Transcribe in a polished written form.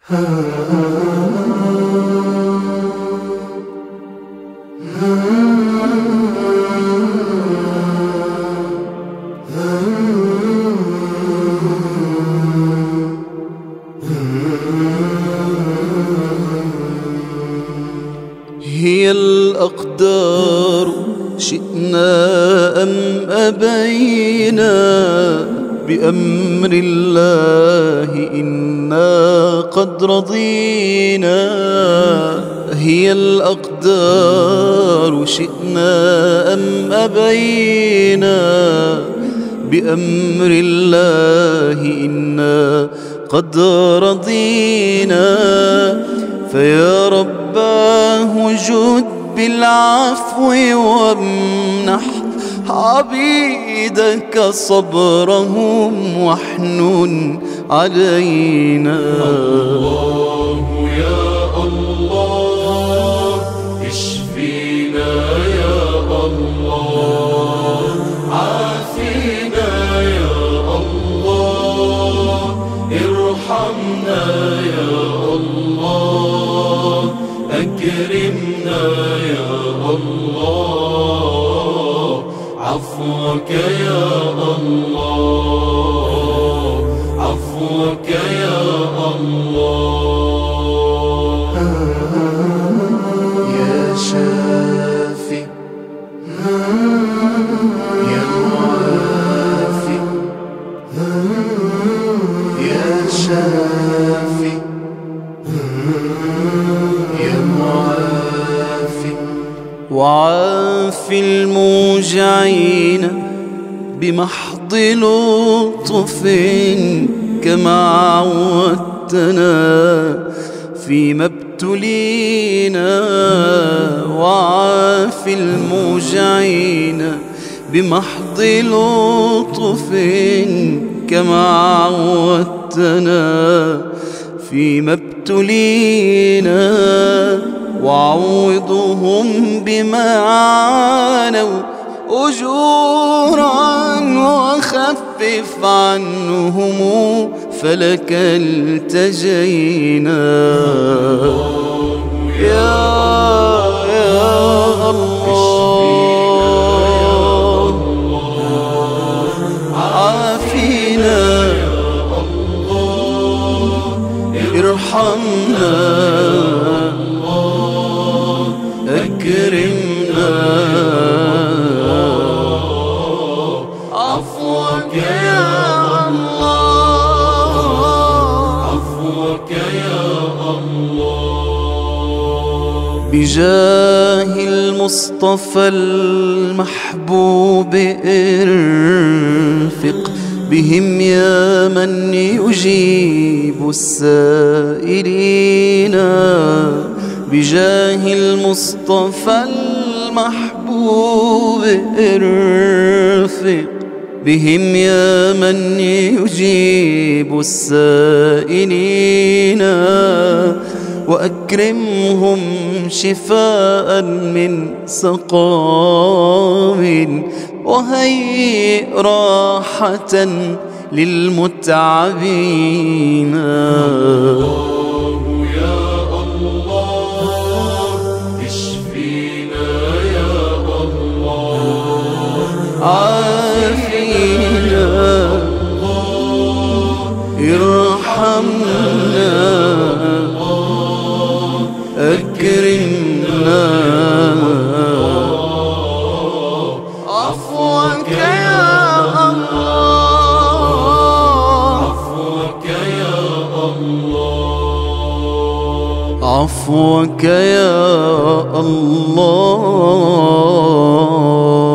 هي الأقدار شئنا أم أبينا، بأمر الله إنا قد رضينا. هي الأقدار شئنا أم أبينا، بأمر الله إنا قد رضينا. فيا رباه جد بالعفو وامنح عبيدك صبرهم واحنن علينا. الله يا الله اشفينا يا الله، عافينا يا الله، ارحمنا يا الله، أكرمنا يا الله، عفوك يا الله، عفوك يا الله. يا شافي يا معافي، يا شافي يا معافي، وعافي الموجعين بمحض لطف كما عودتنا فيما ابتلينا. وعافي الموجعين بمحض لطف كما عودتنا فيما ابتلينا. وعوضهم بما عانوا أجورا، وخفف عنهم فلك التجينا. يا الله عافينا، ارحمنا، أكرمنا، عفوك يا الله، عفوك يا الله. بجاه المصطفى المحبوب ارفق بهم يا من يجيب السائلين. بجاه المصطفى المحبوب ارفق بهم يا من يجيب السائلين. وأكرمهم شفاء من سقام، وهيئ راحة للمتعبين. الله يا الله اشفينا يا الله، عافينا، ارحمنا، أكرمنا، عفوك يا الله، عفوك يا الله، عفوك يا الله.